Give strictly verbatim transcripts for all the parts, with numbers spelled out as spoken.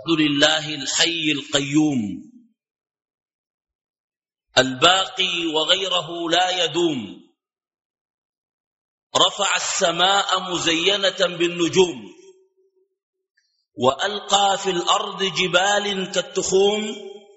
الحمد لله الحي القيوم الباقي وغيره لا يدوم، رفع السماء مزينة بالنجوم، وألقى في الأرض جبال كالتخوم،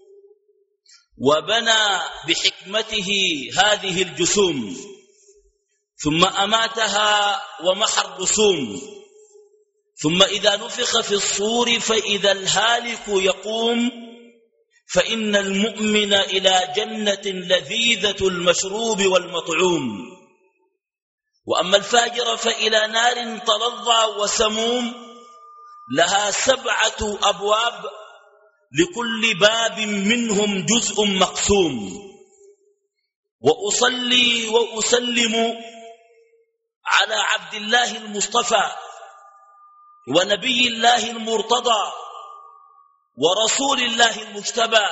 وبنى بحكمته هذه الجسوم، ثم أماتها ومحى الرسوم، ثم إذا نفخ في الصور فإذا الهالك يقوم، فإن المؤمن إلى جنة لذيذة المشروب والمطعوم، وأما الفاجر فإلى نار تلظى وسموم، لها سبعة أبواب لكل باب منهم جزء مقسوم. وأصلي وأسلم على عبد الله المصطفى ونبي الله المرتضى ورسول الله المجتبى،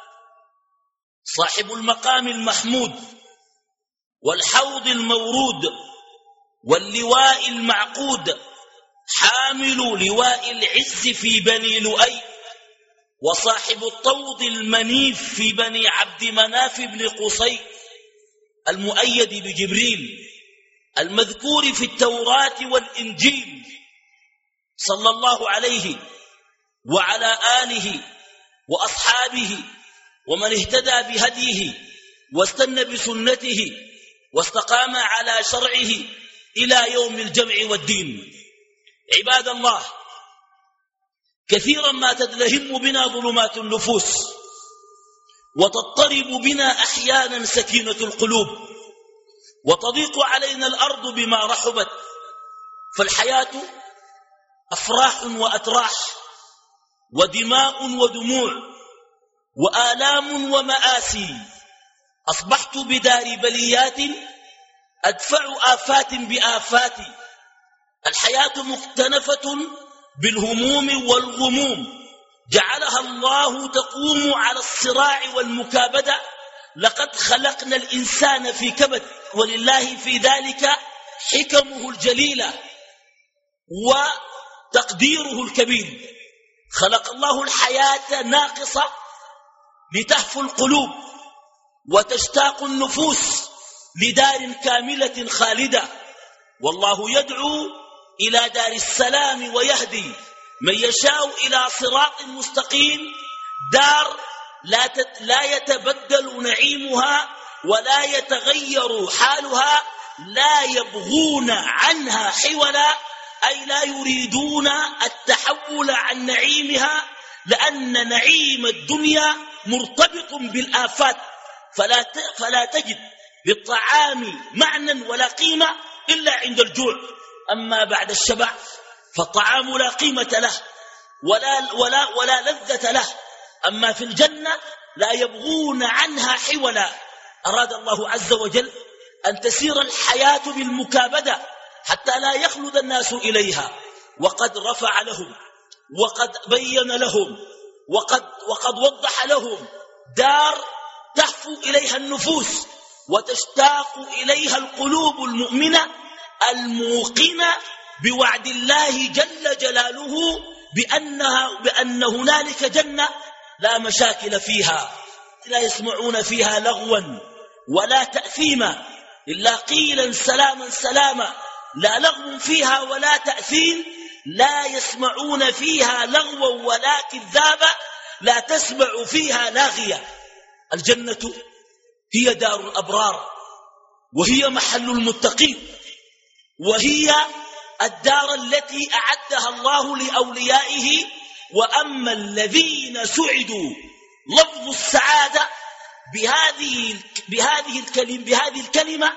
صاحب المقام المحمود والحوض المورود واللواء المعقود، حامل لواء العز في بني لؤي، وصاحب الطود المنيف في بني عبد مناف بن قصي، المؤيد بجبريل المذكور في التوراة والإنجيل، صلى الله عليه وعلى آله وأصحابه ومن اهتدى بهديه واستنى بسنته واستقام على شرعه إلى يوم الجمع والدين. عباد الله، كثيرا ما تدلهم بنا ظلمات النفوس، وتضطرب بنا أحيانا سكينة القلوب، وتضيق علينا الأرض بما رحبت، فالحياة أفراح وأتراح، ودماء ودموع، وآلام ومآسي. أصبحت بدار بليات أدفع آفات بآفات، الحياة مختنفة بالهموم والغموم، جعلها الله تقوم على الصراع والمكابدة. لقد خلقنا الإنسان في كبد، ولله في ذلك حكمه الجليلة وتقديره الكبير. خلق الله الحياة ناقصة لتهفو القلوب وتشتاق النفوس لدار كاملة خالدة، والله يدعو إلى دار السلام ويهدي من يشاء إلى صراط مستقيم، دار لا, تت لا يتبدل نعيمها ولا يتغير حالها، لا يبغون عنها حولا، أي لا يريدون التحول عن نعيمها، لأن نعيم الدنيا مرتبط بالآفات، فلا, فلا تجد للطعام معنى ولا قيمة إلا عند الجوع. أما بعد الشبع فالطعام لا قيمة له ولا, ولا, ولا لذة له. أما في الجنة لا يبغون عنها حولا. أراد الله عز وجل أن تسير الحياة بالمكابدة حتى لا يخلد الناس إليها، وقد رفع لهم وقد بين لهم وقد, وقد وضح لهم دار تهفو إليها النفوس وتشتاق إليها القلوب المؤمنة الموقنة بوعد الله جل جلاله بأنها بأن هنالك جنة لا مشاكل فيها، لا يسمعون فيها لغوا ولا تأثيما إلا قيلا سلاما سلاما، لا لغو فيها ولا تأثيم، لا يسمعون فيها لغوا ولا كذابا، لا تسمع فيها لاغية. الجنة هي دار الأبرار، وهي محل المتقين، وهي الدار التي أعدها الله لأوليائه. وأما الذين سعدوا، لفظ السعادة بهذه بهذه الكلمة بهذه الكلمة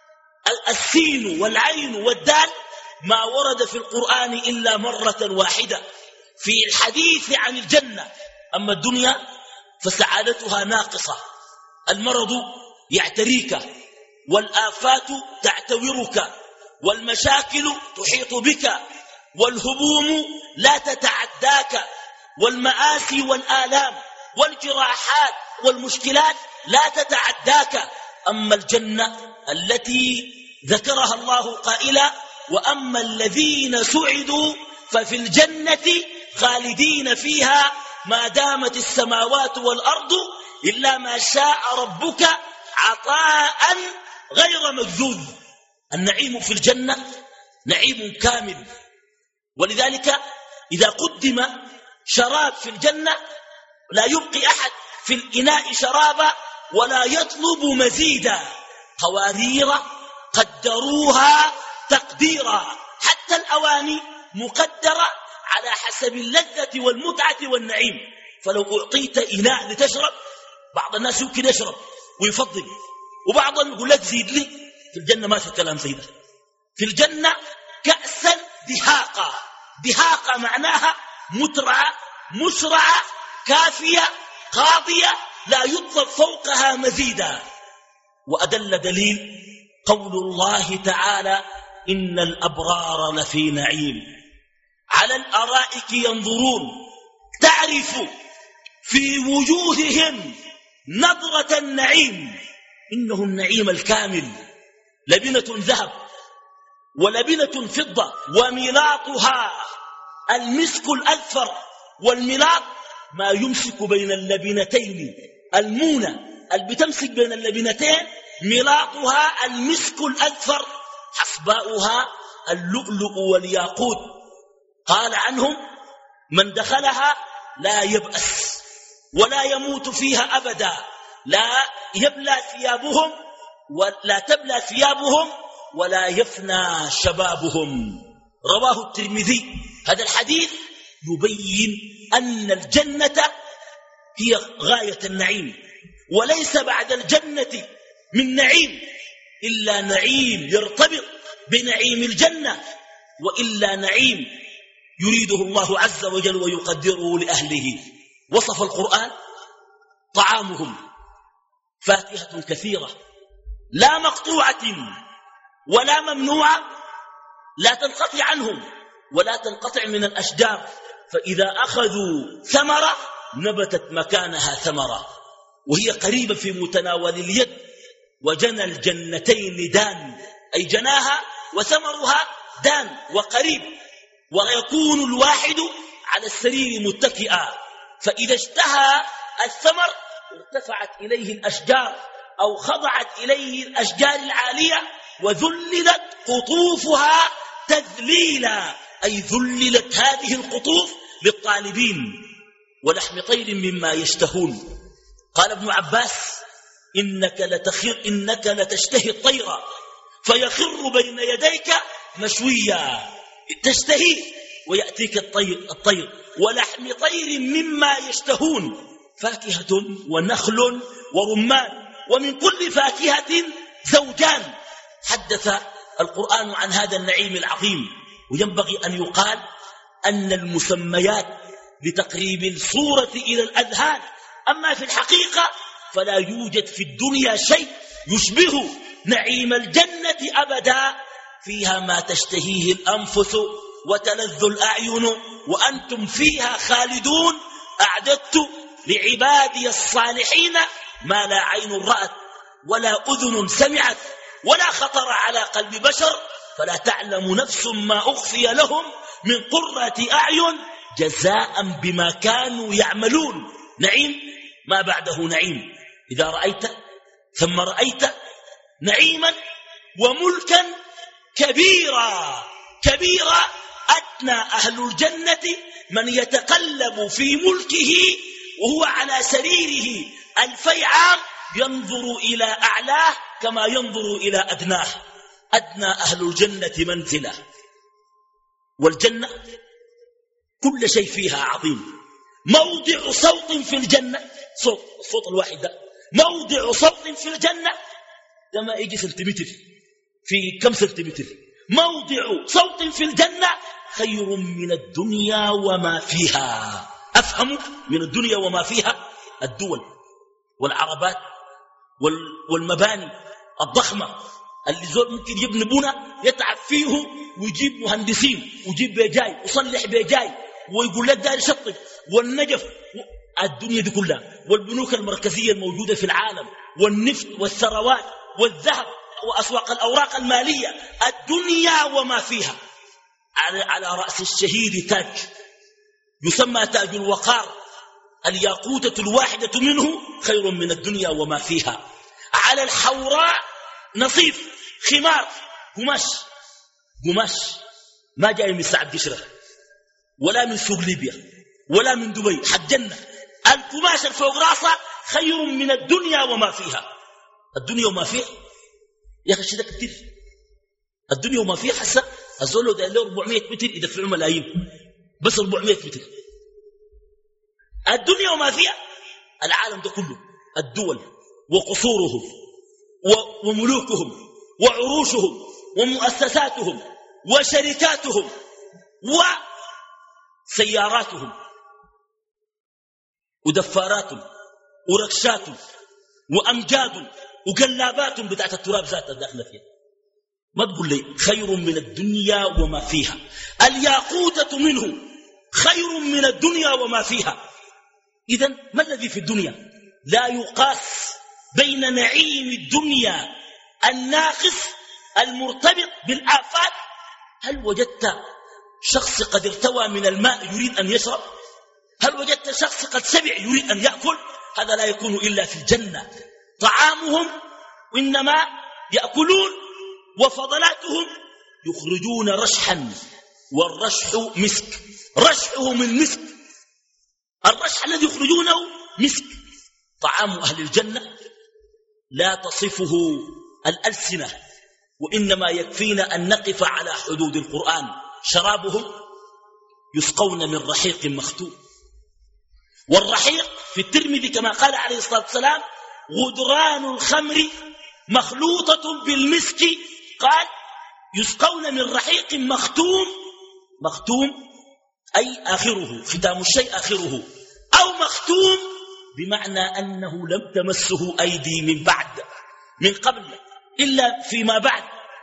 السين والعين والدال ما ورد في القرآن إلا مرة واحدة في الحديث عن الجنة. أما الدنيا فسعادتها ناقصة، المرض يعتريك، والآفات تعتورك، والمشاكل تحيط بك، والهموم لا تتعداك، والمآسي والآلام والجراحات والمشكلات لا تتعداك. أما الجنة التي ذكرها الله قائلا: وأما الذين سعدوا ففي الجنة خالدين فيها ما دامت السماوات والأرض إلا ما شاء ربك عطاء غير مجذوذ. النعيم في الجنة نعيم كامل، ولذلك إذا قدم شراب في الجنة لا يبقي أحد في الإناء شرابا ولا يطلب مزيدا. قوارير قدروها تقديرا، حتى الأواني مقدرة على حسب اللذة والمتعة والنعيم. فلو أعطيت إناء لتشرب، بعض الناس يمكن يشرب ويفضل، وبعضهم يقول لك زيد لي. في الجنة ما في كلام زي ده. في الجنة كأسا دهاقا. دهاقا معناها مترعة مسرعة كافية قاضية لا يطلب فوقها مزيدا. وأدل دليل قول الله تعالى: إن الأبرار لفي نعيم على الأرائك ينظرون تعرف في وجوههم نظرة النعيم. إنه النعيم الكامل، لبنة ذهب ولبنة فضة وملاطها المسك الأذفر. والملاط ما يمسك بين اللبنتين، المونة اللي بتمسك بين اللبنتين ملاطها المسك الأذفر، حصباؤها اللؤلؤ والياقوت. قال عنهم: من دخلها لا يبأس ولا يموت فيها أبدا، لا يبلى ثيابهم ولا تبلى ثيابهم ولا يفنى شبابهم. رواه الترمذي. هذا الحديث يبين أن الجنة هي غاية النعيم، وليس بعد الجنة من نعيم إلا نعيم يرتبط بنعيم الجنة، وإلا نعيم يريده الله عز وجل ويقدره لأهله. وصف القرآن طعامهم فاكهة كثيرة لا مقطوعة ولا ممنوعة، لا تنقطع عنهم ولا تنقطع من الأشجار، فإذا أخذوا ثمرة نبتت مكانها ثمرة وهي قريبة في متناول اليد. وجنى الجنتين دان، أي جناها وثمرها دان وقريب. ويكون الواحد على السرير متكئا، فإذا اشتهى الثمر ارتفعت إليه الأشجار أو خضعت إليه الأشجار العالية، وذللت قطوفها تذليلا، أي ذللت هذه القطوف للطالبين. ولحم طير مما يشتهون. قال ابن عباس: إنك لتخر إنك لتشتهي الطير فيخر بين يديك مشويا. تشتهي ويأتيك الطير, الطير ولحم طير مما يشتهون، فاكهة ونخل ورمان، ومن كل فاكهة زوجان. حدث القرآن عن هذا النعيم العظيم. وينبغي أن يقال أن المسميات لتقريب الصورة إلى الأذهان، أما في الحقيقة فلا يوجد في الدنيا شيء يشبه نعيم الجنة أبدا. فيها ما تشتهيه الأنفس وتلذ الأعين وأنتم فيها خالدون. أعددت لعبادي الصالحين ما لا عين رأت ولا أذن سمعت ولا خطر على قلب بشر، فلا تعلم نفس ما أخفي لهم من قرة أعين جزاء بما كانوا يعملون. نعيم ما بعده نعيم. إذا رأيت ثم رأيت نعيما وملكا كبيرا كبيرا. أدنى أهل الجنة من يتقلب في ملكه وهو على سريره ألفي عام ينظر إلى أعلاه كما ينظر إلى أدناه. أدنى أهل الجنة منزلة. والجنة كل شيء فيها عظيم. موضع صوت في الجنة، صوت الصوت الواحد ده، موضع صوت في الجنة ده ما يجي سنتيمتر في كم سنتيمتر. موضع صوت في الجنة خير من الدنيا وما فيها. أفهم من الدنيا وما فيها الدول والعربات والمباني الضخمة اللي زول ممكن يبني بنا يتعب فيه ويجيب مهندسين ويجيب بيجاي ويصلح بيجاي ويقول لك دار شطب والنجف. الدنيا دي كلها والبنوك المركزية الموجودة في العالم والنفط والثروات والذهب وأسواق الأوراق المالية، الدنيا وما فيها. على, على رأس الشهيد تاج يسمى تاج الوقار، الياقوتة الواحدة منه خير من الدنيا وما فيها. على الحوراء نصيف خمار قماش، قماش ما جاي من سعد قشرة ولا من سوق ليبيا ولا من دبي، حق جنة. القماش الفوق راسه خير من الدنيا وما فيها. الدنيا وما فيها يا أخي شيء كتير. الدنيا وما فيها حسن الزولو ده له أربعمائة متر يدفعوا ملايين، بس أربعمائة متر. الدنيا وما فيها العالم ده كله، الدول وقصورهم وملوكهم وعروشهم ومؤسساتهم وشركاتهم وسياراتهم ودفاراتهم وركشاتهم وأمجادهم وقلاباتهم بتاعت التراب ذاتها داخله فيها. ما تقول لي خير من الدنيا وما فيها. الياقوتة منه خير من الدنيا وما فيها. إذن ما الذي في الدنيا؟ لا يقاس بين نعيم الدنيا الناقص المرتبط بالآفات. هل وجدت شخص قد ارتوى من الماء يريد أن يشرب؟ هل وجدت شخص قد سبع يريد أن يأكل؟ هذا لا يكون إلا في الجنة. طعامهم إنما يأكلون وفضلاتهم يخرجون رشحا، والرشح مسك، رشحه من مسك، الرشح الذي يخرجونه مسك. طعام أهل الجنة لا تصفه الألسنة، وإنما يكفينا أن نقف على حدود القرآن. شرابهم يسقون من رحيق مختوم، والرحيق في الترمذي كما قال عليه الصلاة والسلام غدران الخمر مخلوطة بالمسك. قال يسقون من رحيق مختوم، مختوم أي آخره، ختام الشيء آخره، أو مختوم بمعنى أنه لم تمسه أيدي من بعد من قبل إلا فيما بعد،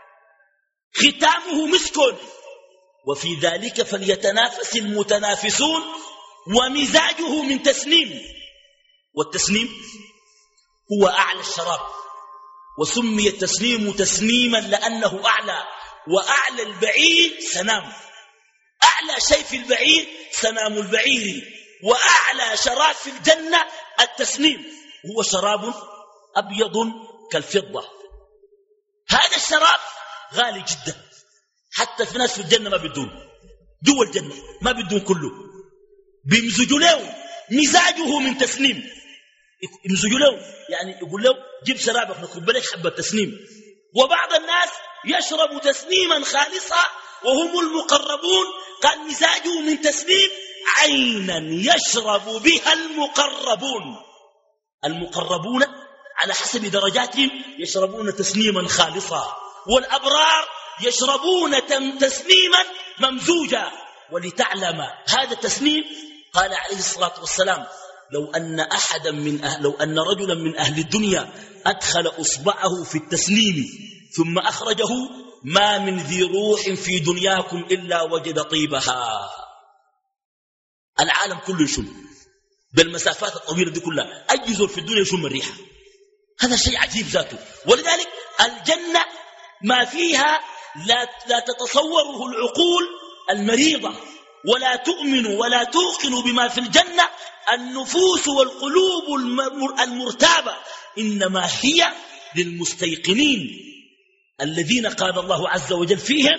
ختامه مسك. وفي ذلك فليتنافس المتنافسون، ومزاجه من تسنيم. والتسنيم هو أعلى الشراب، وسمي التسنيم تسنيما لأنه أعلى، وأعلى البعير سنام. أعلى شيء في البعير سنام البعير، وأعلى شراب في الجنة التسنيم، هو شراب أبيض كالفضة. هذا الشراب غالي جدا، حتى في ناس في الجنة ما بدون، جوا الجنة ما بدون كله، بيمزجوا له مزاجه من تسنيم. يمزجوا له يعني يقول له جيب شرابك نكب لك حبة تسنيم. وبعض الناس يشرب تسنيما خالصا وهم المقربون، قال مزاجه من تسنيم عينا يشرب بها المقربون. المقربون على حسب درجاتهم يشربون تسنيما خالصا، والأبرار يشربون تسنيما ممزوجا. ولتعلم هذا التسنيم قال عليه الصلاة والسلام لو أن أحدا من أهل لو أن رجلا من أهل الدنيا أدخل أصبعه في التسنيم ثم أخرجه ما من ذي روح في دنياكم إلا وجد طيبها. العالم كله يشم بالمسافات الطويلة دي كلها، أي زول في الدنيا يشم الريحة. هذا شيء عجيب ذاته. ولذلك الجنة ما فيها لا, لا تتصوره العقول المريضة، ولا تؤمن ولا توقن بما في الجنة النفوس والقلوب المرتابة، إنما هي للمستيقنين الذين قال الله عز وجل فيهم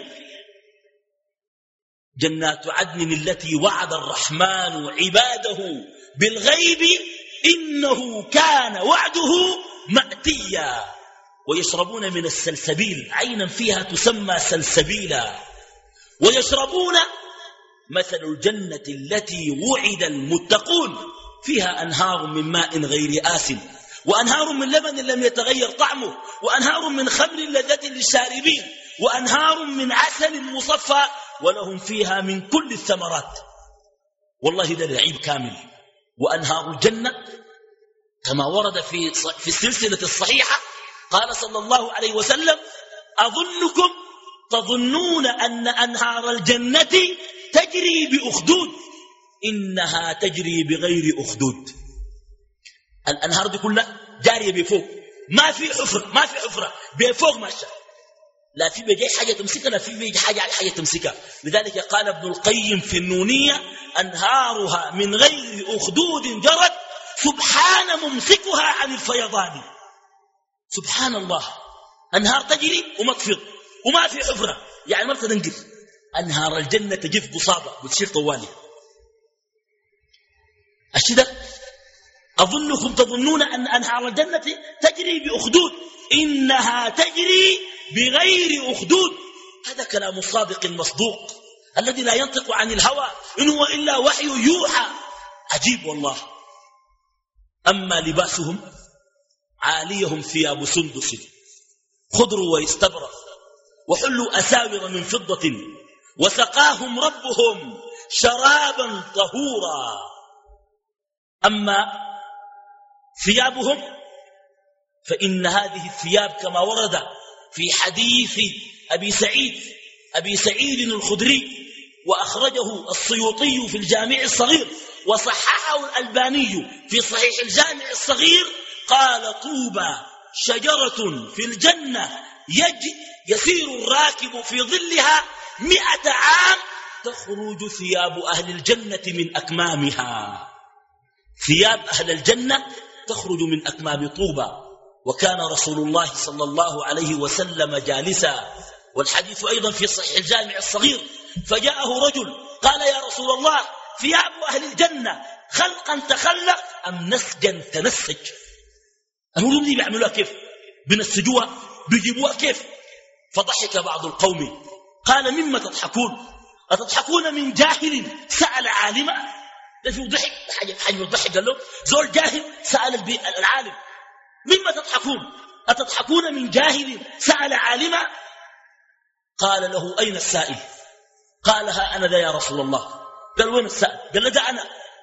جنات عدن التي وعد الرحمن عباده بالغيب إنه كان وعده مأتيا. ويشربون من السلسبيل عينا فيها تسمى سلسبيلا. ويشربون مثل الجنة التي وعد المتقون فيها أنهار من ماء غير آسن، وأنهار من لبن لم يتغير طعمه، وأنهار من خمر لذة للشاربين، وأنهار من عسل مصفى، ولهم فيها من كل الثمرات. والله ده العيب كامل. وأنهار الجنة كما ورد في في السلسلة الصحيحة قال صلى الله عليه وسلم أظنكم تظنون أن أنهار الجنة تجري بأخدود، إنها تجري بغير أخدود. الأنهار دي كلها جارية بفوق، ما في حفرة، ما في حفرة بفوق ماشية. لا في بيجي حاجة تمسكها لا في بيجي حاجة حاجة تمسكها. لذلك قال ابن القيم في النونية أنهارها من غير أخدود جرت سبحان ممسكها عن الفيضان. سبحان الله، أنهار تجري وما تفيض وما في حفرة، يعني ما بتنقف. أنهار الجنة تجف قصابة بتصير طوالي. الشدة أظنكم تظنون أن أنهار الجنة تجري بأخدود، إنها تجري بغير أخدود. هذا كلام الصادق المصدوق الذي لا ينطق عن الهوى إن هو إلا وحي يوحى. عجيب والله. أما لباسهم عاليهم ثياب سندس خضر واستبرق وحلوا أساور من فضة وسقاهم ربهم شرابا طهورا. أما ثيابهم فإن هذه الثياب كما ورد في حديث أبي سعيد أبي سعيد الخدري وأخرجه السيوطي في الجامع الصغير وصححه الألباني في صحيح الجامع الصغير، قال طوبى شجرة في الجنة يجي يسير الراكب في ظلها مئة عام تخرج ثياب أهل الجنة من أكمامها. ثياب أهل الجنة تخرج من أكمام طوبى. وكان رسول الله صلى الله عليه وسلم جالسا، والحديث أيضا في صحيح الجامع الصغير، فجاءه رجل قال يا رسول الله ثياب أهل الجنة خلقا تخلق أم نسجا تنسج؟ الهدوم دي بيعملوها كيف؟ بنسجوها بيجيبوها كيف؟ فضحك بعض القوم قال مما تضحكون؟ أتضحكون من جاهل سأل عالما؟ ده في ضحك حاجة حاجة الضحك. قال له زول جاهل سأل العالم مما تضحكون؟ أتضحكون من جاهل سأل عالما؟ قال له أين السائل؟ قال ها أنا ذا يا رسول الله. قال وين السائل؟ قال له ده أنا.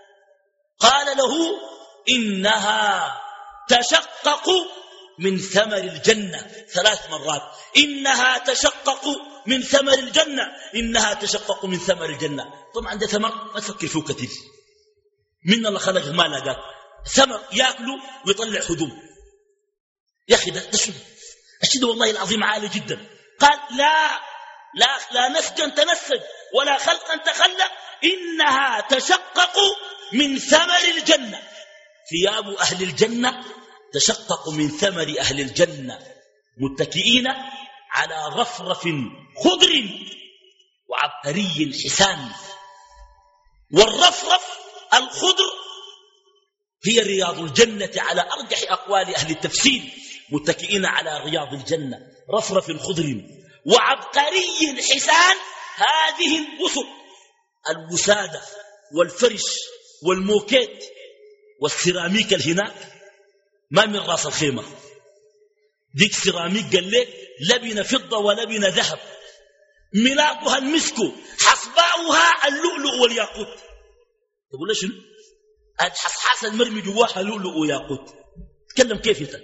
قال له إنها تشقق من ثمر الجنة ثلاث مرات. إنها تشقق من ثمر الجنة، إنها تشقق من ثمر الجنة. طبعا ده ثمر ما تفكر فيه كثير، من الله خلق ما لقاك ثمر يأكله ويطلع هدوم. يا أخي ده شنو الشيء والله العظيم عالي جدا. قال لا لا لا نسجا تنسج ولا خلقا تخلق، إنها تشقق من ثمر الجنة. ثياب أهل الجنة تشقق من ثمر أهل الجنة متكئين على رفرف خضر وعبقري حسان. والرفرف الخضر هي رياض الجنة على أرجح أقوال أهل التفسير، متكئين على رياض الجنة رفرف خضر وعبقري حسان. هذه البسط الوسادة والفرش والموكيت والسيراميك الهناك ما من راس الخيمة، ديك سيراميك قال لك لبن فضة ولبن ذهب، ملاطها المسك حصباؤها اللؤلؤ والياقوت. تقول لي شنو؟ الحصحاص المرمي جواها لؤلؤ وياقوت. تكلم كيف انت؟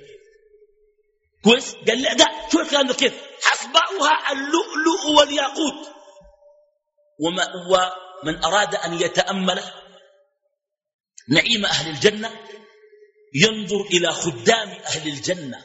كويس؟ قال لي ده شو الكلام ده كيف؟ حصباؤها اللؤلؤ والياقوت. وما ومن أراد أن يتأمل نعيم أهل الجنة ينظر إلى خدام أهل الجنة،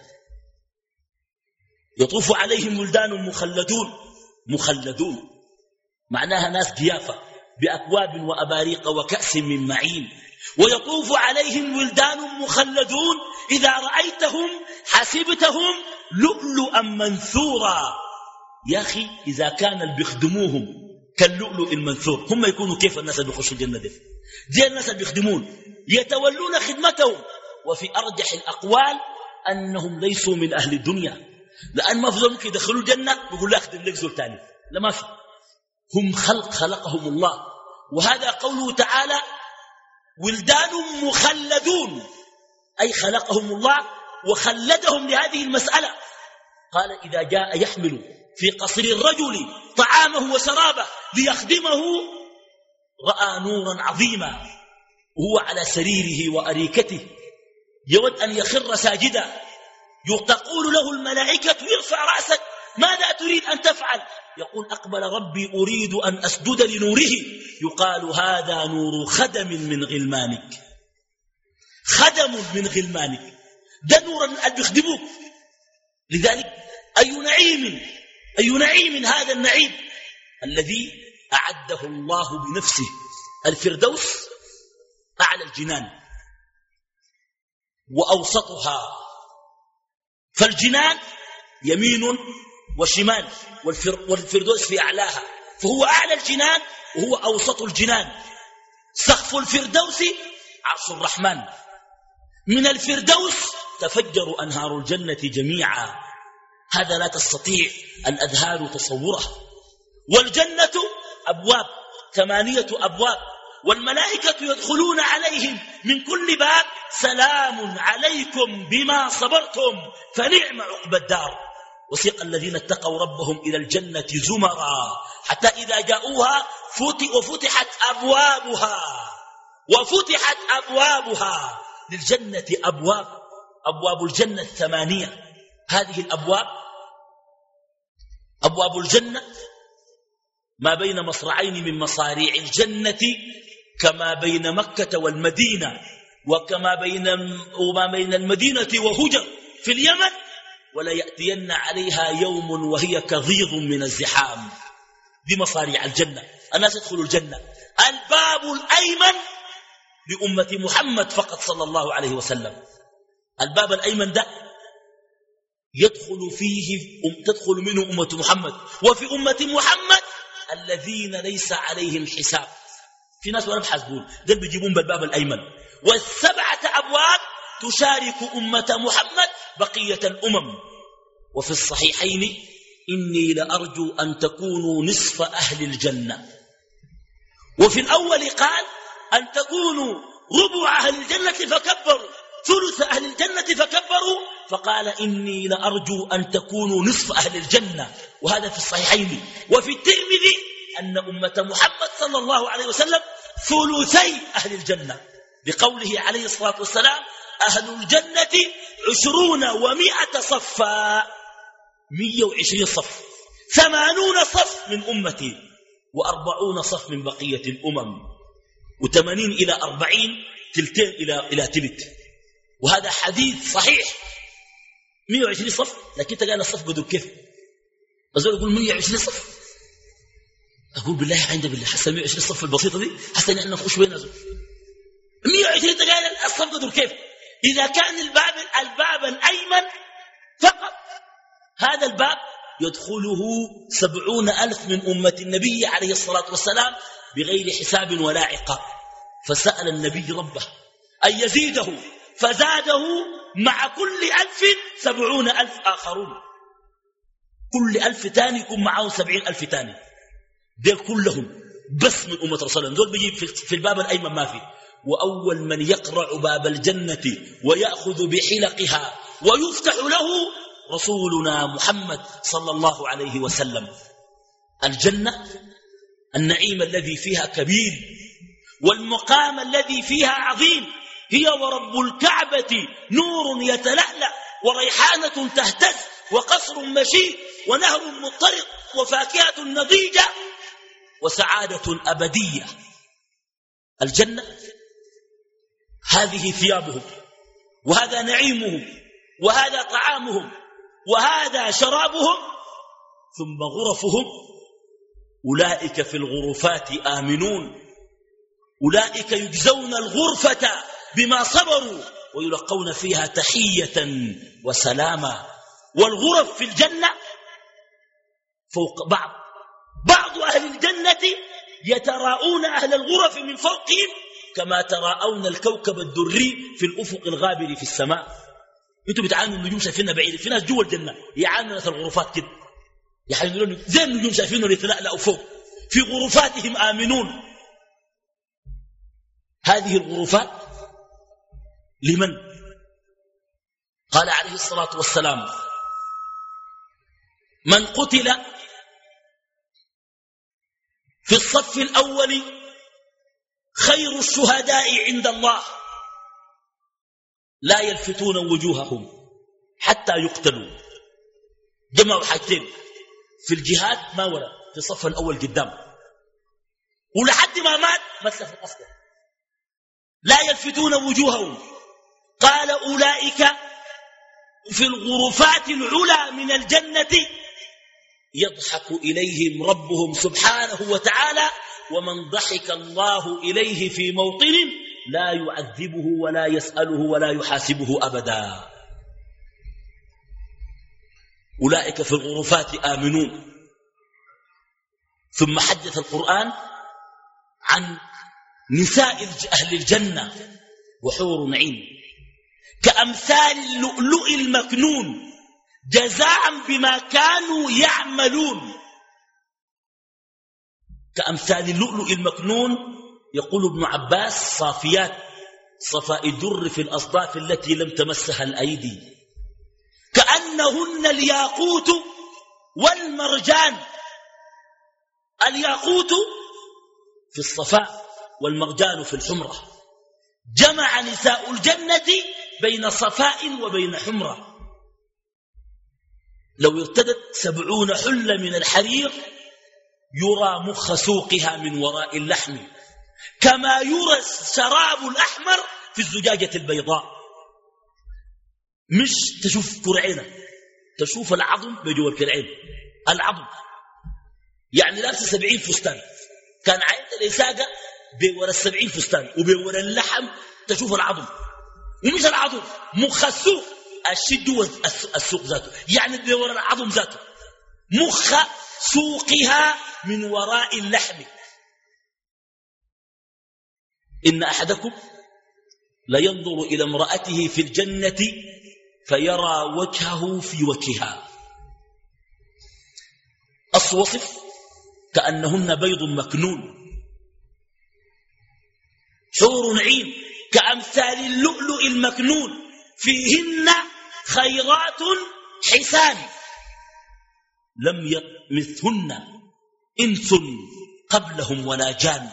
يطوف عليهم ولدان مخلدون. مخلدون معناها ناس ضيافة بأكواب وأباريق وكأس من معين. ويطوف عليهم ولدان مخلدون إذا رأيتهم حسبتهم لؤلؤا منثورا. يا أخي إذا كان اللي بيخدموهم كاللؤلؤ المنثور، هم يكونوا كيف الناس اللي بيخشوا الجنة دي؟ دي الناس اللي بيخدمون يتولون خدمتهم. وفي أرجح الأقوال أنهم ليسوا من أهل الدنيا، لأن ما في زول ممكن يدخلوا الجنة بيقول لا أخدم لك زول تاني، لا ما في. هم خلق خلقهم الله. وهذا قوله تعالى ولدان مخلدون، أي خلقهم الله وخلدهم لهذه المسألة. قال إذا جاء يحمل في قصر الرجل طعامه وشرابه ليخدمه رأى نورا عظيما وهو على سريره وأريكته يود أن يخر ساجدا، تقول له الملائكة يرفع رأسك ماذا تريد أن تفعل؟ يقول أقبل ربي أريد أن أسجد لنوره. يقال هذا نور خدم من غلمانك، خدم من غلمانك، ده نور أن يخدموك. لذلك أي نعيم أي نعيم هذا النعيم الذي أعده الله بنفسه. الفردوس أعلى الجنان وأوسطها، فالجنان يمين وشمال، والفردوس في أعلاها، فهو أعلى الجنان وهو أوسط الجنان. سقف الفردوس عرش الرحمن، من الفردوس تفجر أنهار الجنة جميعا، هذا لا تستطيع الأذهان تصوره. والجنة أبواب، ثمانية أبواب، والملائكة يدخلون عليهم من كل باب سلام عليكم بما صبرتم فنعم عقبى الدار. وسيق الذين اتقوا ربهم إلى الجنة زمرا حتى إذا جاءوها وفتحت أبوابها وفتحت أبوابها للجنة أبواب، أبواب الجنة الثمانية. هذه الأبواب أبواب الجنة ما بين مصرعين من مصاريع الجنة، كما بين مكة والمدينة، وكما بين وما بين المدينة وهجر في اليمن، ولا يأتين عليها يوم وهي كضيض من الزحام. دي مصاريع الجنة، الناس يدخلوا الجنة. الباب الأيمن لأمة محمد فقط صلى الله عليه وسلم، الباب الأيمن ده يدخل فيه تدخل منه أمة محمد، وفي أمة محمد الذين ليس عليهم حساب. في ناس ولا بحاسبون، ده بيجيبون بالباب الأيمن. والسبعة أبواب تشارك أمة محمد بقية الأمم. وفي الصحيحين إني لأرجو أن تكونوا نصف أهل الجنة، وفي الأول قال أن تكونوا ربع أهل الجنة فكبروا، ثلث أهل الجنة فكبروا، فقال إني لأرجو أن تكونوا نصف أهل الجنة، وهذا في الصحيحين. وفي الترمذي أن أمة محمد صلى الله عليه وسلم ثلثي أهل الجنة، بقوله عليه الصلاة والسلام أهل الجنة عشرون ومائة صفا، مية وعشرين صف، ثمانون صف من أمتي، وأربعون صف من بقية الأمم، وثمانين إلى أربعين، تلتين إلى, إلى تلت. وهذا حديث صحيح. مية وعشرين صف، لكن تقال الصف قدر كيف؟ أزول يقول مية وعشرين صف، أقول بالله عند بالله حسن مية وعشرين صف البسيطة دي حسن أنه نخش بين أزول مية وعشرين تقال الصف قدر كيف؟ إذا كان الباب الباب الأيمن فقط، هذا الباب يدخله سبعون ألف من أمة النبي عليه الصلاة والسلام بغير حساب ولا عقاب. فسأل النبي ربه أن يزيده فزاده، مع كل ألف سبعون ألف آخرون، كل ألف تاني يكون معه سبعين ألف تاني، دول كلهم بس من أمة رسول الله، دول بيجي في الباب الأيمن ما في. وأول من يقرع باب الجنة ويأخذ بحلقها ويفتح له رسولنا محمد صلى الله عليه وسلم. الجنة النعيم الذي فيها كبير، والمقام الذي فيها عظيم. هي ورب الكعبة نور يتلألأ، وريحانة تهتز، وقصر مشيد، ونهر مضطرق، وفاكهة نضيجة، وسعادة أبدية. الجنة هذه ثيابهم، وهذا نعيمهم، وهذا طعامهم، وهذا شرابهم، ثم غرفهم. أولئك في الغرفات آمنون، أولئك يجزون الغرفة بما صبروا ويلقون فيها تحية وسلاما. والغرف في الجنة فوق بعض، بعض أهل الجنة يتراءون أهل الغرف من فوقهم كما تراءون الكوكب الدري في الأفق الغابر في السماء. انتوا بتعانوا النجوم شايفينها بعيد، في ناس جوا الجنة يعانوا ناس الغرفات كده، يحينون زي النجوم شايفينه يتلألأوا فوق، في غرفاتهم آمنون. هذه الغرفات لمن؟ قال عليه الصلاة والسلام من قتل في الصف الأول خير الشهداء عند الله لا يلفتون وجوههم حتى يقتلوا. جمعوا حاجتين في الجهاد ما وراء، في الصف الأول قدام، ولحد ما مات مسه في الأسكر لا يلفتون وجوههم. قال أولئك في الغرفات العلى من الجنة يضحك إليهم ربهم سبحانه وتعالى، ومن ضحك الله إليه في موطن لا يعذبه ولا يسأله ولا يحاسبه أبدا. أولئك في الغرفات آمنون. ثم حدث القرآن عن نساء أهل الجنة وحور عين كأمثال اللؤلؤ المكنون جزاء بما كانوا يعملون. كأمثال اللؤلؤ المكنون، يقول ابن عباس صافيات صفاء الدر في الأصداف التي لم تمسها الأيدي، كأنهن الياقوت والمرجان. الياقوت في الصفاء والمرجان في الحمرة. جمع نساء الجنة بين صفاء وبين حمرة. لو ارتدت سبعون حلة من الحرير يرى مخ سوقها من وراء اللحم، كما يرى الشراب الأحمر في الزجاجة البيضاء. مش تشوف كرعينة، تشوف العظم بجوا الكرعين. العظم يعني لابس سبعين فستان، كان عينة الإساقة بورا السبعين فستان، وبورا اللحم تشوف العظم. ومش العظم، مخ السوق، الشد والسوق ذاته، يعني بورا العظم ذاته، مخ سوقها من وراء اللحم. إن أحدكم لينظر إلى امرأته في الجنة فيرى وجهه في وجهها. الوصف كأنهن بيض مكنون، حور عين كأمثال اللؤلؤ المكنون، فيهن خيرات حسان لم يطمثهن إنس قبلهم ولا جان،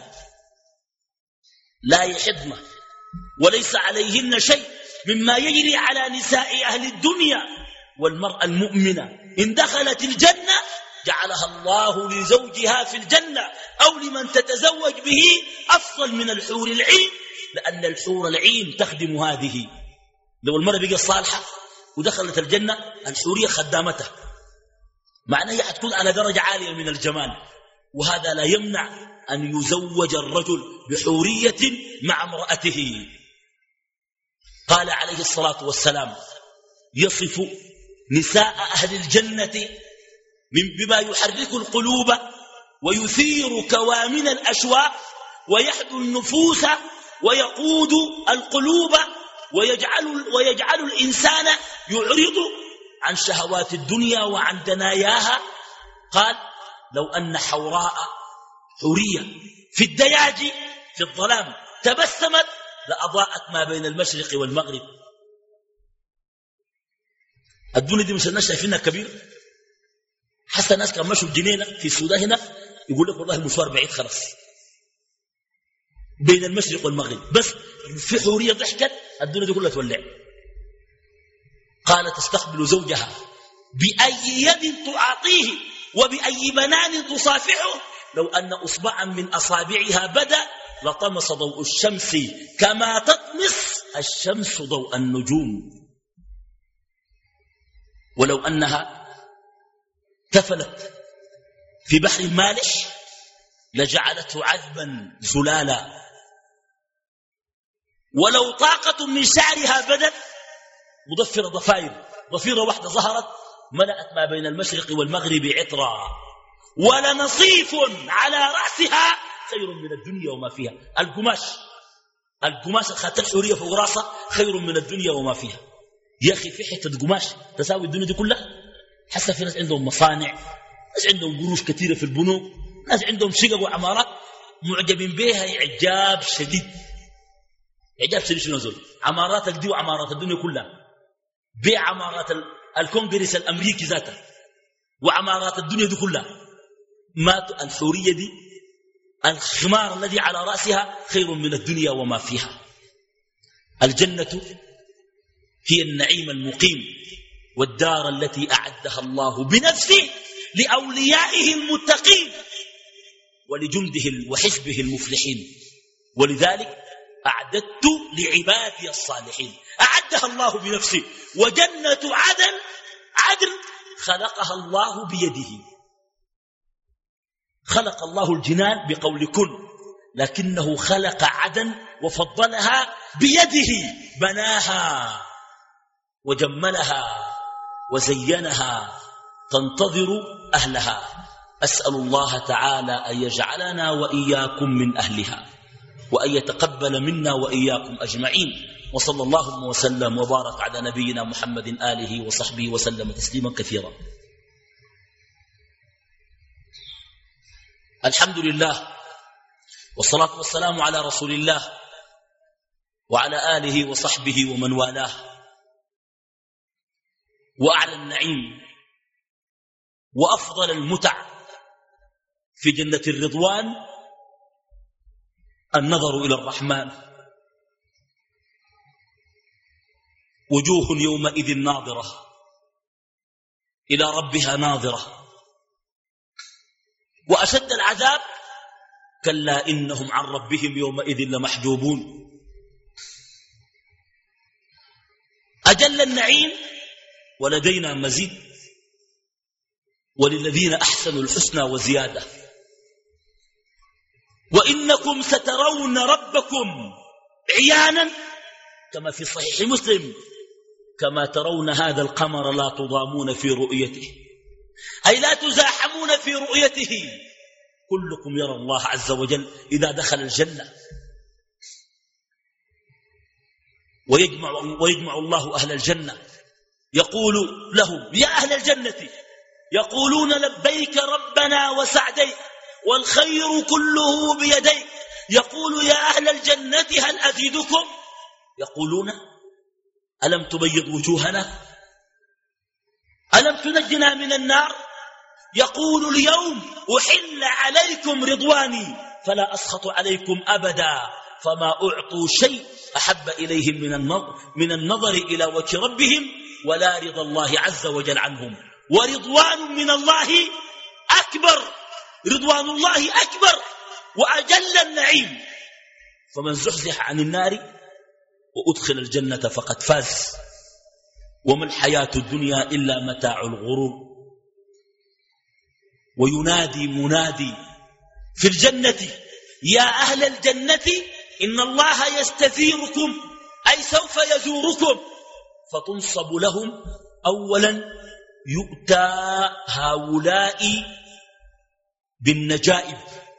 لا يحضن وليس عليهن شيء مما يجري على نساء أهل الدنيا. والمرأة المؤمنة إن دخلت الجنة جعلها الله لزوجها في الجنة أو لمن تتزوج به أفضل من الحور العين، لأن الحور العين تخدم هذه. لو المرأة بقى صالحة ودخلت الجنة الحورية خدامتها، معناه هي حتكون على درجة عالية من الجمال، وهذا لا يمنع أن يزوج الرجل بحورية مع امرأته. قال عليه الصلاة والسلام يصف نساء أهل الجنة من بما يحرك القلوب ويثير كوامن الأشواق ويحدو النفوس ويقود القلوب ويجعل, ويجعل الإنسان يعرض عن شهوات الدنيا وعن دناياها. قال لو أن حوراء حورية في الدياج في الظلام تبسمت لأضاءت ما بين المشرق والمغرب. الدنيا دي مش الناس شايفينها كبير، حتى الناس كان مشوا الجنينة في السودان هنا يقول لك والله المشوار بعيد خلاص بين المشرق والمغرب، بس في حورية ضحكت الدنيا دي كلها تولع. قالت تستقبل زوجها بأي يد تعاطيه وبأي بنان تصافحه، لو أن أصبعا من أصابعها بدا لطمس ضوء الشمس كما تطمس الشمس ضوء النجوم. ولو أنها تفلت في بحر مالح لجعلته عذبا زلالا. ولو طاقة من شعرها بدت مضفرة ضفائر، ضفيرة واحدة ظهرت ملأت ما بين المشرق والمغرب عطرا. ولنصيف على رأسها خير من الدنيا وما فيها. القماش القماش الخاتم الحورية فوق راسها خير من الدنيا وما فيها. يا أخي في حتة قماش تساوي الدنيا دي كلها. حتى في ناس عندهم مصانع، ناس عندهم قروش كثيرة في البنوك، ناس عندهم شقق وعمارات معجبين بها إعجاب شديد. إعجاب شديد شنو نزل عماراتك دي وعمارات الدنيا كلها. بيع عمارات الكونغرس الأمريكي ذاته وعمارات الدنيا دي كلها. ما الحورية دي الخمار الذي على رأسها خير من الدنيا وما فيها. الجنة هي النعيم المقيم والدار التي أعدها الله بنفسه لأوليائه المتقين ولجنده وحزبه المفلحين. ولذلك أعددت لعبادي الصالحين، أعدها الله بنفسه. وجنة عدن عدن خلقها الله بيده. خلق الله الجنان بقول كن، لكنه خلق عدن وفضلها بيده، بناها وجملها وزينها تنتظر أهلها. أسأل الله تعالى أن يجعلنا وإياكم من أهلها، وأن يتقبل منا وإياكم أجمعين. وصلى الله وسلم وبارك على نبينا محمد آله وصحبه وسلم تسليما كثيرا. الحمد لله والصلاة والسلام على رسول الله وعلى آله وصحبه ومن والاه. وأعلى النعيم وأفضل المتع في جنة الرضوان النظر إلى الرحمن، وجوه يومئذ ناظرة إلى ربها ناظرة. وأشد العذاب كلا إنهم عن ربهم يومئذ لمحجوبون. أجل النعيم ولدينا مزيد، وللذين أحسنوا الحسنى وزيادة. وإنكم سترون ربكم عيانا كما في صحيح مسلم كما ترون هذا القمر لا تضامون في رؤيته، أي لا تزاحمون في رؤيته. كلكم يرى الله عز وجل إذا دخل الجنة. ويجمع, ويجمع الله أهل الجنة يقول لهم يا أهل الجنة، يقولون لبيك ربنا وسعديك والخير كله بيديك. يقول يا أهل الجنة هل أزيدكم؟ يقولون ألم تبيض وجوهنا؟ ألم تنجنا من النار؟ يقول اليوم أحل عليكم رضواني فلا أسخط عليكم أبدا. فما أعطوا شيء أحب إليهم من النظر, من النظر إلى وجه ربهم ولا رضا الله عز وجل عنهم. ورضوان من الله أكبر، رضوان الله أكبر وأجل النعيم. فمن زحزح عن النار وأدخل الجنة فقد فاز. وما الحياة الدنيا إلا متاع الغرور. وينادي منادي في الجنة يا أهل الجنة إن الله يستثيركم، أي سوف يزوركم. فتنصب لهم أولا يؤتى هؤلاء بالنجائب،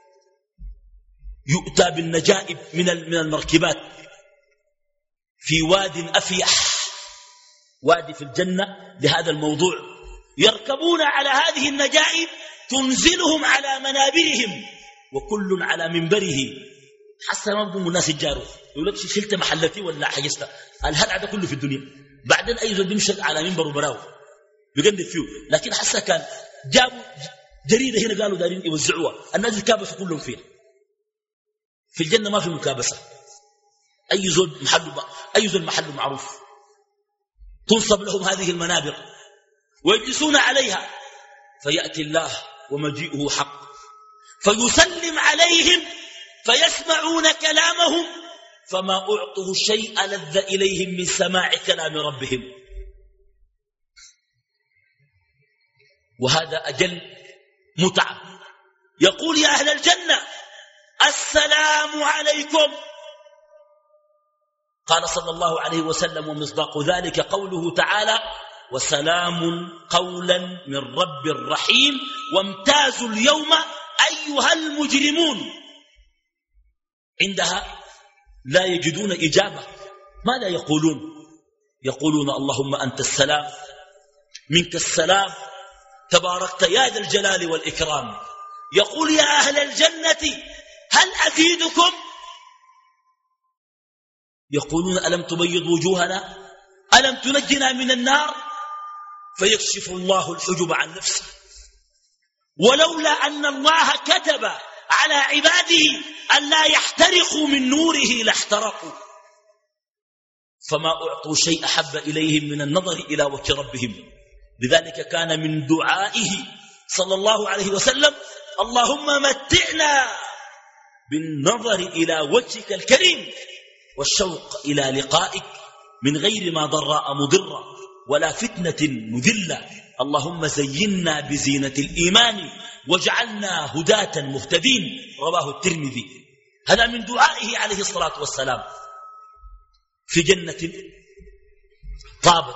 يؤتى بالنجائب من المركبات في واد أفيح، وادي في الجنة لهذا الموضوع. يركبون على هذه النجائب تنزلهم على منابرهم وكل على منبره. حسنا ما بقوم الناس يجاروا يقول لك شلت محلتي ولا حجزت الهلع ده كله في الدنيا. بعدين أي زول بيمشي على منبر وبراو بيقلب فيه. لكن حسنا كان جابوا جريدة هنا قالوا دارين يوزعوها، الناس يكابسوا كلهم فيها. في الجنة ما في مكابسة، أي زول محله أي زول محله معروف. تنصب لهم هذه المنابر ويجلسون عليها، فيأتي الله ومجيئه حق فيسلم عليهم فيسمعون كلامهم، فما أعطوا شيء لذ إليهم من سماع كلام ربهم. وهذا أجل متعة. يقول يا أهل الجنة السلام عليكم. قال صلى الله عليه وسلم ومصداق ذلك قوله تعالى وسلام قولا من رب رحيم وامتازوا اليوم أيها المجرمون. عندها لا يجدون إجابة. ماذا يقولون؟ يقولون اللهم أنت السلام منك السلام تباركت يا ذا الجلال والإكرام. يقول يا أهل الجنة هل أزيدكم؟ يقولون ألم تبيض وجوهنا؟ ألم تنجنا من النار؟ فيكشف الله الحجب عن نفسه. ولولا أن الله كتب على عباده أن لا يحترقوا من نوره لاحترقوا. فما أعطوا شيء أحب إليهم من النظر إلى وجه ربهم. لذلك كان من دعائه صلى الله عليه وسلم اللهم متعنا بالنظر إلى وجهك الكريم والشوق إلى لقائك من غير ما ضراء مضرة ولا فتنة مذلة. اللهم زينا بزينة الإيمان وجعلنا هداة مهتدين، رواه الترمذي. هذا من دعائه عليه الصلاة والسلام. في جنة طابت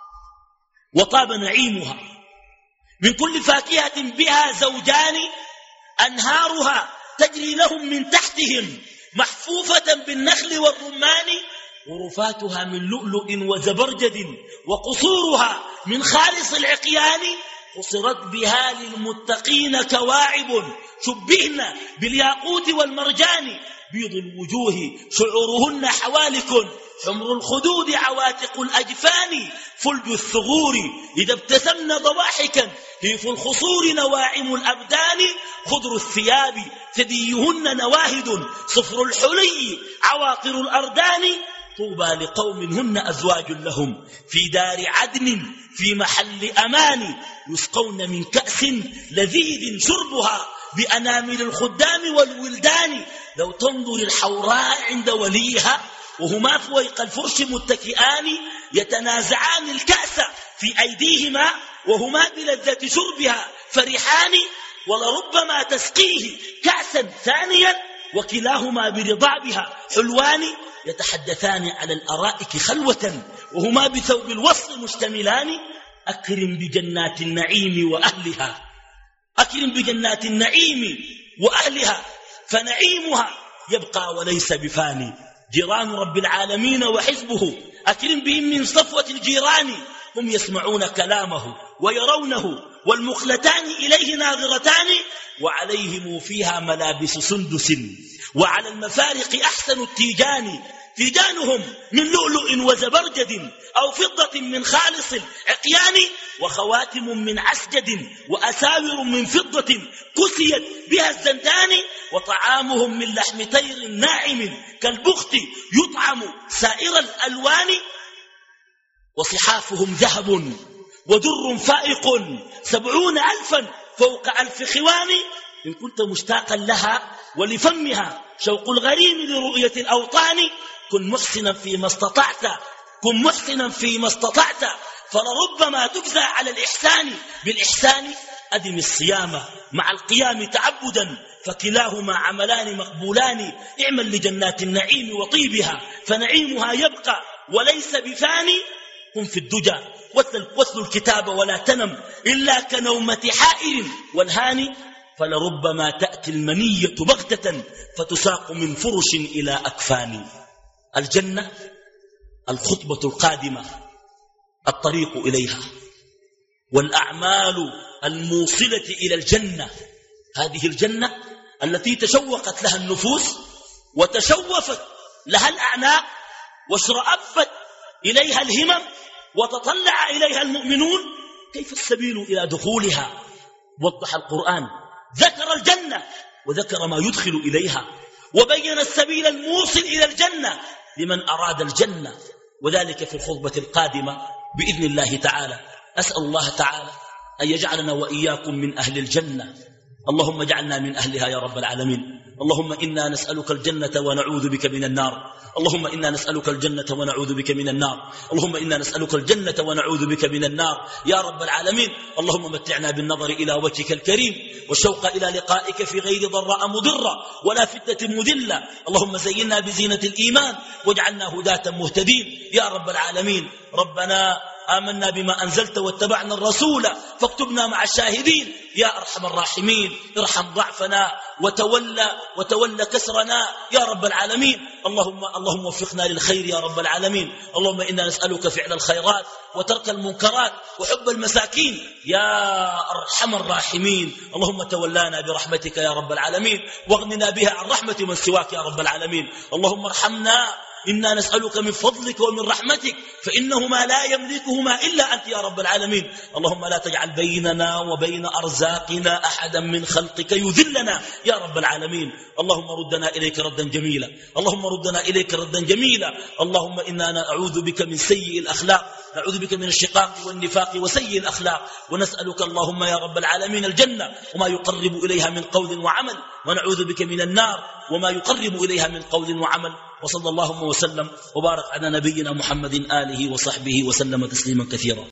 وطاب نعيمها من كل فاكهة بها زوجان أنهارها تجري لهم من تحتهم محفوفة بالنخل والرمان غرفاتها من لؤلؤ وزبرجد وقصورها من خالص العقيان قصرت بها للمتقين كواعب شبهن بالياقوت والمرجان بيض الوجوه شعورهن حوالك حمر الخدود عواتق الأجفان فلج الثغور إذا ابتسمن ضواحكا هيف الخصور نواعم الأبدان خضر الثياب ثديهن نواهد صفر الحلي عواقر الأردان طوبى لقوم هن أزواج لهم في دار عدن في محل أمان يسقون من كأس لذيذ شربها بأنامل الخدام والولدان لو تنظر الحوراء عند وليها وهما فويق الفرش متكئان يتنازعان الكأس في أيديهما وهما بلذة شربها فرحان ولربما تسقيه كأسا ثانيا وكلاهما برضابها حلوان يتحدثان على الأرائك خلوة وهما بثوب الوصل مشتملان أكرم بجنات النعيم وأهلها أكرم بجنات النعيم وأهلها فنعيمها يبقى وليس بفاني جيران رب العالمين وحزبه أكرم بهم من صفوة الجيران هم يسمعون كلامه ويرونه والمخلتان إليه ناظرتان وعليهم فيها ملابس سندس وعلى المفارق أحسن التيجان تيجانهم من لؤلؤ وزبرجد أو فضة من خالص العقيان وخواتم من عسجد وأساور من فضة كسيت بها الزندان وطعامهم من لحم طير ناعم كالبخت يطعم سائر الألوان وصحافهم ذهب ودر فائق سبعون ألفا فوق ألف خوان إن كنت مشتاقا لها ولفمها شوق الغريم لرؤية الأوطان كن محسنا فيما استطعت كن محسنا فيما استطعت فلربما تجزى على الإحسان بالإحسان أدم الصيام مع القيام تعبدا فكلاهما عملان مقبولان اعمل لجنات النعيم وطيبها فنعيمها يبقى وليس بفاني كن في الدجى واتل الكتاب ولا تنم إلا كنومة حائر والهاني فلربما تأتي المنية بغتة فتساق من فرش إلى أكفان. الجنة الخطبة القادمة الطريق إليها والأعمال الموصلة إلى الجنة. هذه الجنة التي تشوقت لها النفوس وتشوفت لها الأعناق واشرأفت إليها الهمم وتطلع إليها المؤمنون. كيف السبيل إلى دخولها؟ وضح القرآن ذكر الجنة وذكر ما يدخل إليها وبين السبيل الموصل إلى الجنة لمن أراد الجنة وذلك في الخطبة القادمة بإذن الله تعالى. أسأل الله تعالى أن يجعلنا وإياكم من أهل الجنة. اللهم اجعلنا من أهلها يا رب العالمين. اللهم إنا نسألك الجنة ونعوذ بك من النار. اللهم إنا نسألك الجنة ونعوذ بك من النار. اللهم إنا نسألك الجنة ونعوذ بك من النار يا رب العالمين. اللهم متعنا بالنظر إلى وجهك الكريم والشوق إلى لقائك في غير ضراء مضرة ولا فتنة مذلة. اللهم زينا بزينة الإيمان واجعلنا هداة مهتدين يا رب العالمين. ربنا آمنا بما أنزلت واتبعنا الرسول فاكتبنا مع الشاهدين يا أرحم الراحمين. ارحم ضعفنا وتولى وتولى كسرنا يا رب العالمين. اللهم اللهم وفقنا للخير يا رب العالمين. اللهم إنا نسألك فعل الخيرات وترك المنكرات وحب المساكين يا أرحم الراحمين. اللهم تولانا برحمتك يا رب العالمين واغننا بها عن رحمة من سواك يا رب العالمين. اللهم ارحمنا إنا نسألك من فضلك ومن رحمتك فإنهما لا يملكهما إلا أنت يا رب العالمين. اللهم لا تجعل بيننا وبين أرزاقنا أحدا من خلقك يذلنا يا رب العالمين. اللهم ردنا إليك ردا جميلا. اللهم ردنا إليك ردا جميلا. اللهم إنا نعوذ بك من سيء الأخلاق نعوذ بك من الشقاق والنفاق وسيء الأخلاق ونسألك اللهم يا رب العالمين الجنة وما يقرب إليها من قول وعمل ونعوذ بك من النار وما يقرب إليها من قول وعمل. وصلى اللهم وسلم وبارك على نبينا محمد آله وصحبه وسلم تسليما كثيرا.